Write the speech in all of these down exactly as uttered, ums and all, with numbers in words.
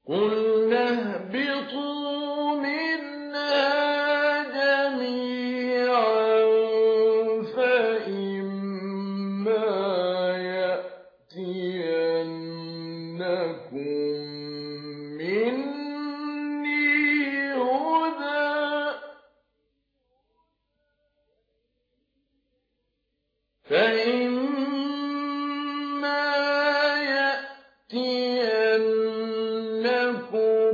قُلْنَا اهْبِطُوا مِنْهَا جَمِيعًا فَإِمَّا يَأْتِيَنَّكُم مِّنِّي هُدًى فَإِمَّا يَأْتِيَنَّكُم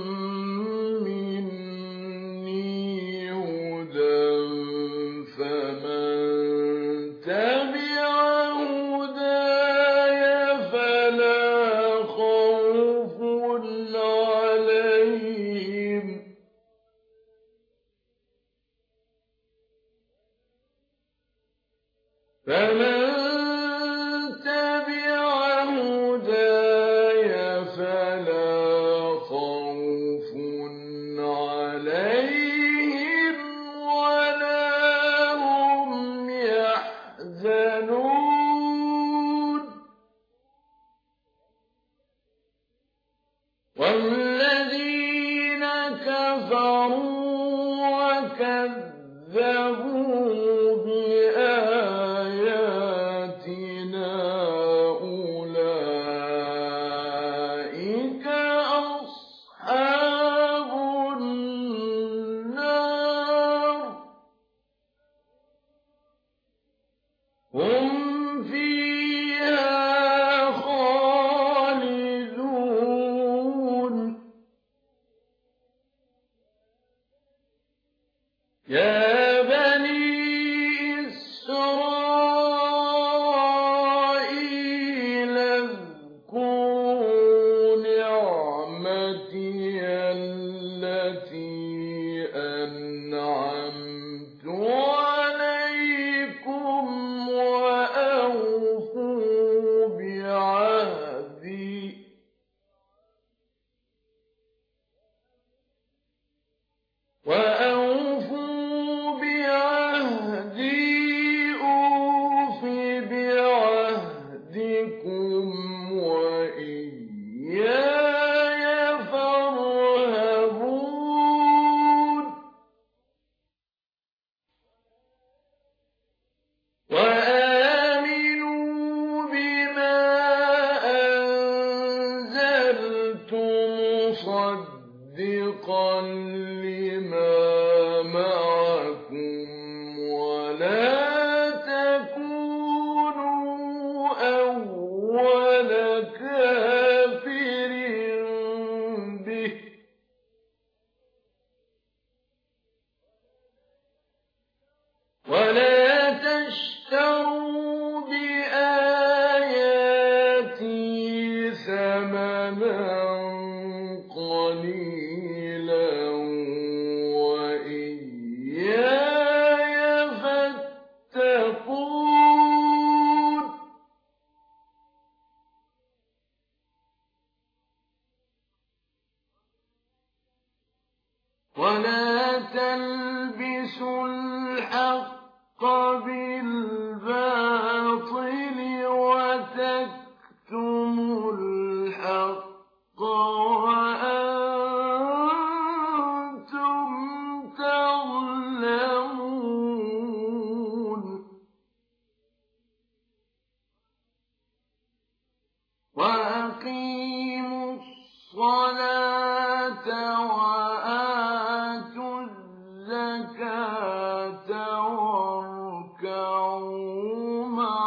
مِّنِّي هُدًى فَمَن تَبِعَ هُدَايَ فَلَا خَوْفٌ عَلَيْهِمْ فَمَن تَبِعَ هُدَايَ فَلَا خَوْفٌ عَلَيْهِمْ وَلَا هُمْ يَحْزَنُونَ وَالَّذِينَ كَفَرُوا وَكَذَّبُوا بِآيَاتِنَا أُولَٰئِكَ أَصْحَابُ النَّارِ ۖ هُمْ فِيهَا خَالِدُونَ يَا بَنِي إِسْرَائِيلَ اذْكُرُوا نِعْمَتِيَ الَّتِي أَنْعَمْتُ عَلَيْكُمْ وَأَوْفُوا بِعَهْدِي وَأَوْفُوا بِعَهْدِي أُوفِ بِعَهْدِكُمْ وَإِيَّايَ فَارْهَبُونِ وَآمِنُوا بِمَا أَنزَلْتُ مُصَدِّقًا لِّمَا مَعَكُمْ وَلَا تَكُونُوا أَوَّلَ كَافِرٍ بِهِ ۖ وَلَا تَشْتَرُوا بِآيَاتِي ثَمَنًا قَلِيلًا وَإِيَّايَ فَاتَّقُونِ وَلَا تَلْبِسُوا الْحَقَّ بِالْبَاطِلِ وَتَكْتُمُوا الْحَقَّ وَأَنتُمْ تَعْلَمُونَ وَأَقِيمُوا الصَّلَاةَ وَآتُوا الزَّكَاةَ وَارْكَعُوا مَعَ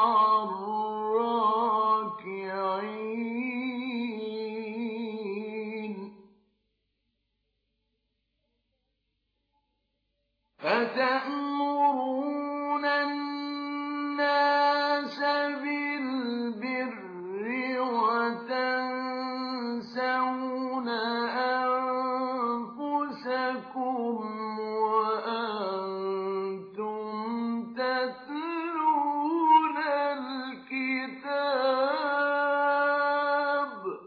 الرَّاكِعِينَ أَتَأْمُرُونَ النَّاسَ بِالْبِرِّ وَتَنسَوْنَ أَنفُسَكُمْ وَأَنتُمْ تَتْلُونَ الْكِتَابَ ۚ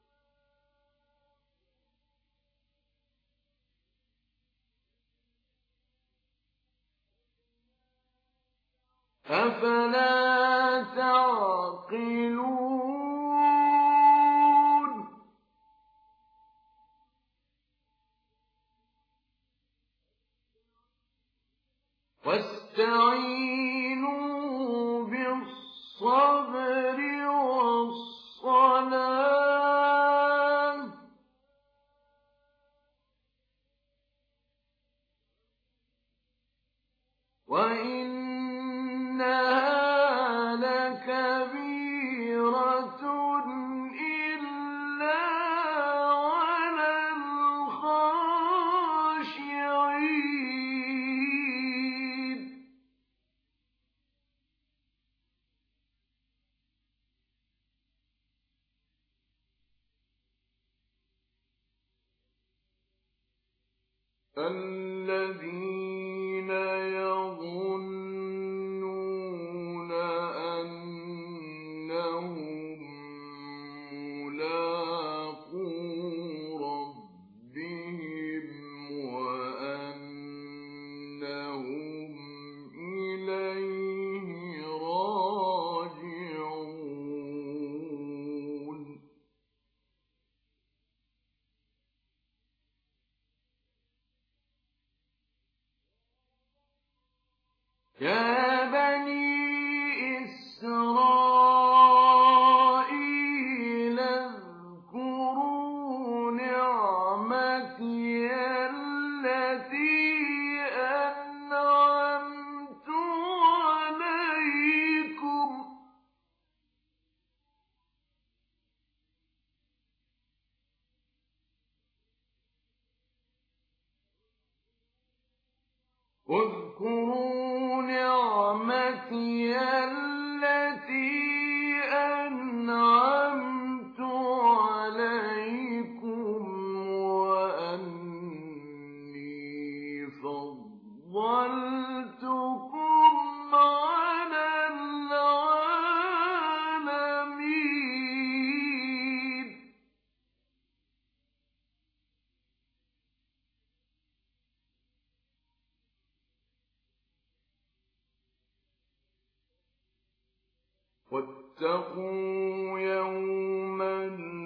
أَفَلَا تَعْقِلُونَ واستعينوا بالصبر والصلاة وإنها لكبيرة إلا على الخاشعين الذين يظنون أنهم ملاقو ربهم وأنهم إليه راجعون يا بني إسرائيل اذكروا نعمتي التي أنعمت عليكم اذكروا نعمتي التي أنعمت عليكم وأني فضلتكم على العالمين واتقوا يوما